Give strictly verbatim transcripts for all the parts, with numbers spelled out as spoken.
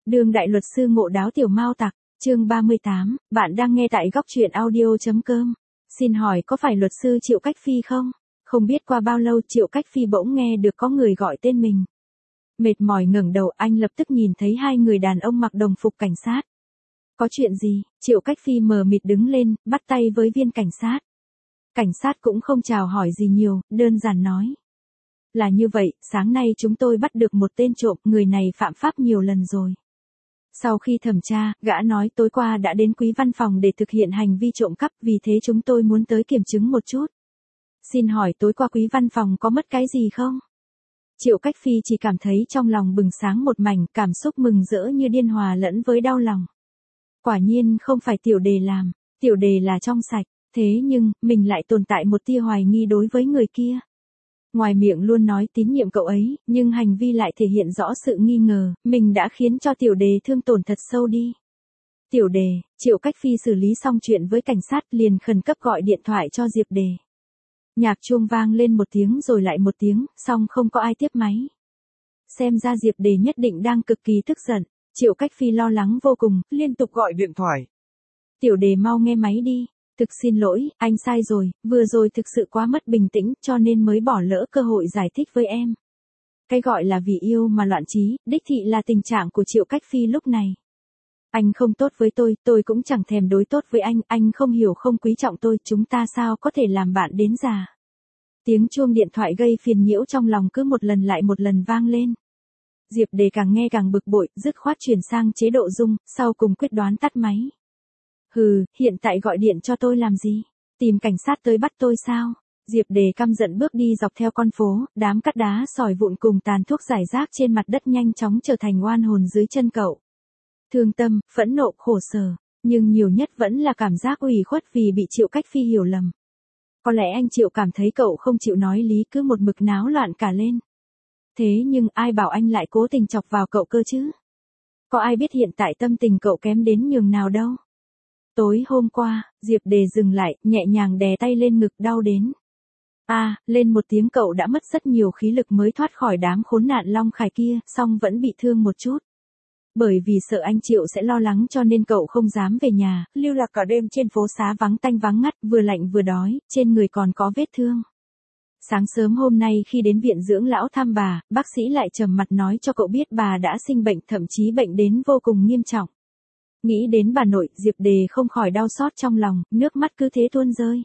Đương đại luật sư Ngộ Đáo Tiểu Mao Tặc, chương ba mươi tám, bạn đang nghe tại góc truyện audio.com. Xin hỏi có phải luật sư Triệu Cách Phi không? Không biết qua bao lâu Triệu Cách Phi bỗng nghe được có người gọi tên mình. Mệt mỏi ngẩng đầu, anh lập tức nhìn thấy hai người đàn ông mặc đồng phục cảnh sát. Có chuyện gì? Triệu Cách Phi mờ mịt đứng lên, bắt tay với viên cảnh sát. Cảnh sát cũng không chào hỏi gì nhiều, đơn giản nói. Là như vậy, sáng nay chúng tôi bắt được một tên trộm, người này phạm pháp nhiều lần rồi. Sau khi thẩm tra, gã nói tối qua đã đến quý văn phòng để thực hiện hành vi trộm cắp, vì thế chúng tôi muốn tới kiểm chứng một chút. Xin hỏi tối qua quý văn phòng có mất cái gì không? Triệu Cách Phi chỉ cảm thấy trong lòng bừng sáng một mảnh, cảm xúc mừng rỡ như điên hòa lẫn với đau lòng. Quả nhiên không phải tiểu đề làm, tiểu đề là trong sạch, thế nhưng, mình lại tồn tại một tia hoài nghi đối với người kia. Ngoài miệng luôn nói tín nhiệm cậu ấy, nhưng hành vi lại thể hiện rõ sự nghi ngờ, mình đã khiến cho tiểu đề thương tổn thật sâu đi. Tiểu đề, Triệu Cách Phi xử lý xong chuyện với cảnh sát liền khẩn cấp gọi điện thoại cho Diệp Đề. Nhạc chuông vang lên một tiếng rồi lại một tiếng, xong không có ai tiếp máy. Xem ra Diệp Đề nhất định đang cực kỳ tức giận, Triệu Cách Phi lo lắng vô cùng, liên tục gọi điện thoại. Tiểu đề mau nghe máy đi. Thực xin lỗi, anh sai rồi, vừa rồi thực sự quá mất bình tĩnh, cho nên mới bỏ lỡ cơ hội giải thích với em. Cái gọi là vì yêu mà loạn trí, đích thị là tình trạng của Triệu Cách Phi lúc này. Anh không tốt với tôi, tôi cũng chẳng thèm đối tốt với anh, anh không hiểu không quý trọng tôi, chúng ta sao có thể làm bạn đến già. Tiếng chuông điện thoại gây phiền nhiễu trong lòng cứ một lần lại một lần vang lên. Diệp Đề càng nghe càng bực bội, dứt khoát chuyển sang chế độ rung, sau cùng quyết đoán tắt máy. Hừ, hiện tại gọi điện cho tôi làm gì? Tìm cảnh sát tới bắt tôi sao? Diệp Đề căm giận bước đi dọc theo con phố, đám cát đá sỏi vụn cùng tàn thuốc rải rác trên mặt đất nhanh chóng trở thành oan hồn dưới chân cậu. Thương tâm, phẫn nộ, khổ sở, nhưng nhiều nhất vẫn là cảm giác ủy khuất vì bị Triệu Cách Phi hiểu lầm. Có lẽ anh Triệu cảm thấy cậu không chịu nói lý, cứ một mực náo loạn cả lên. Thế nhưng ai bảo anh lại cố tình chọc vào cậu cơ chứ? Có ai biết hiện tại tâm tình cậu kém đến nhường nào đâu? Tối hôm qua, Diệp Đề dừng lại, nhẹ nhàng đè tay lên ngực, đau đến. A, à, lên một tiếng, cậu đã mất rất nhiều khí lực mới thoát khỏi đám khốn nạn Long Khải kia, song vẫn bị thương một chút. Bởi vì sợ anh Triệu sẽ lo lắng cho nên cậu không dám về nhà, lưu lạc cả đêm trên phố xá vắng tanh vắng ngắt, vừa lạnh vừa đói, trên người còn có vết thương. Sáng sớm hôm nay khi đến viện dưỡng lão thăm bà, bác sĩ lại trầm mặt nói cho cậu biết bà đã sinh bệnh, thậm chí bệnh đến vô cùng nghiêm trọng. Nghĩ đến bà nội, Diệp Đề không khỏi đau xót trong lòng, nước mắt cứ thế tuôn rơi.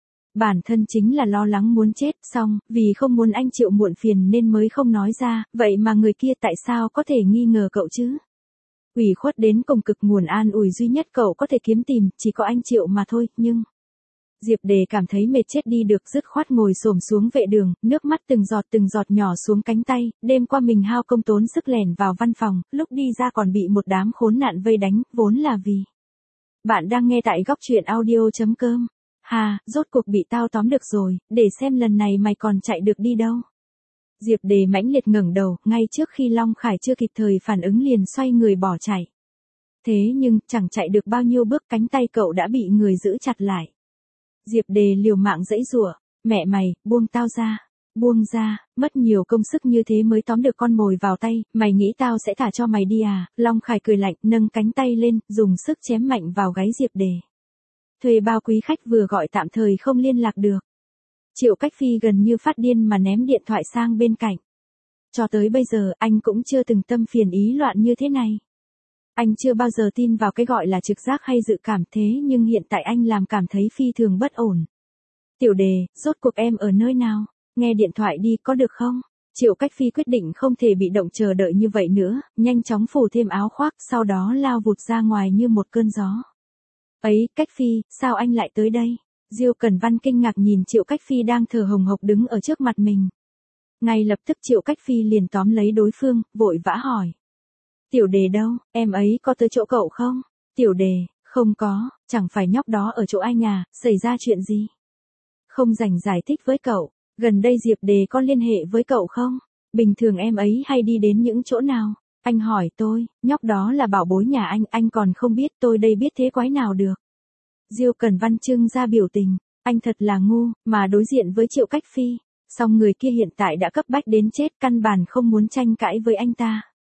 Bản thân chính là lo lắng muốn chết, xong, vì không muốn anh Triệu muộn phiền nên mới không nói ra, vậy mà người kia tại sao có thể nghi ngờ cậu chứ? Ủy khuất đến cùng cực, nguồn an ủi duy nhất cậu có thể kiếm tìm, chỉ có anh Triệu mà thôi, nhưng... Diệp Đề cảm thấy mệt chết đi được, dứt khoát ngồi xổm xuống vệ đường, nước mắt từng giọt từng giọt nhỏ xuống cánh tay, đêm qua mình hao công tốn sức lẻn vào văn phòng, lúc đi ra còn bị một đám khốn nạn vây đánh, vốn là vì. Bạn đang nghe tại góc truyện audio.com. Hà, rốt cuộc bị tao tóm được rồi, để xem lần này mày còn chạy được đi đâu. Diệp Đề mãnh liệt ngẩng đầu, ngay trước khi Long Khải chưa kịp thời phản ứng liền xoay người bỏ chạy. Thế nhưng, chẳng chạy được bao nhiêu bước, cánh tay cậu đã bị người giữ chặt lại. Diệp Đề liều mạng giãy giụa, mẹ mày, buông tao ra, buông ra, mất nhiều công sức như thế mới tóm được con mồi vào tay, mày nghĩ tao sẽ thả cho mày đi à? Long Khải cười lạnh, nâng cánh tay lên, dùng sức chém mạnh vào gáy Diệp Đề. Thuê bao quý khách vừa gọi tạm thời không liên lạc được. Triệu Cách Phi gần như phát điên mà ném điện thoại sang bên cạnh. Cho tới bây giờ, anh cũng chưa từng tâm phiền ý loạn như thế này. Anh chưa bao giờ tin vào cái gọi là trực giác hay dự cảm, thế nhưng hiện tại anh làm cảm thấy phi thường bất ổn. Tiểu Đề, rốt cuộc em ở nơi nào? Nghe điện thoại đi, có được không? Triệu Cách Phi quyết định không thể bị động chờ đợi như vậy nữa, nhanh chóng phủ thêm áo khoác, sau đó lao vụt ra ngoài như một cơn gió. Ấy, Cách Phi, sao anh lại tới đây? Diêu Cẩn Văn kinh ngạc nhìn Triệu Cách Phi đang thở hồng hộc đứng ở trước mặt mình. Ngay lập tức Triệu Cách Phi liền tóm lấy đối phương, vội vã hỏi. Tiểu Đề đâu, em ấy có tới chỗ cậu không? Tiểu Đề, không có, chẳng phải nhóc đó ở chỗ anh à, xảy ra chuyện gì? Không rảnh giải thích với cậu, gần đây Diệp Đề có liên hệ với cậu không? Bình thường em ấy hay đi đến những chỗ nào? Anh hỏi tôi, nhóc đó là bảo bối nhà anh, anh còn không biết, tôi đây biết thế quái nào được. Diêu Cẩn Văn trưng ra biểu tình, anh thật là ngu, mà đối diện với Triệu Cách Phi, song người kia hiện tại đã cấp bách đến chết, căn bản không muốn tranh cãi với anh ta.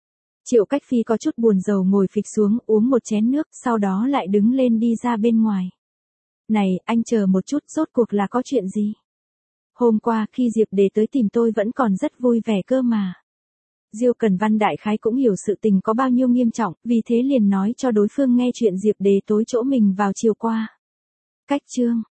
Triệu Cách Phi có chút buồn rầu ngồi phịch xuống uống một chén nước, sau đó lại đứng lên đi ra bên ngoài. Này, anh chờ một chút, rốt cuộc là có chuyện gì? Hôm qua khi Diệp Đề tới tìm tôi vẫn còn rất vui vẻ cơ mà. Diêu Cần Văn đại khái cũng hiểu sự tình có bao nhiêu nghiêm trọng, vì thế liền nói cho đối phương nghe chuyện Diệp Đề tối chỗ mình vào chiều qua. Cách chương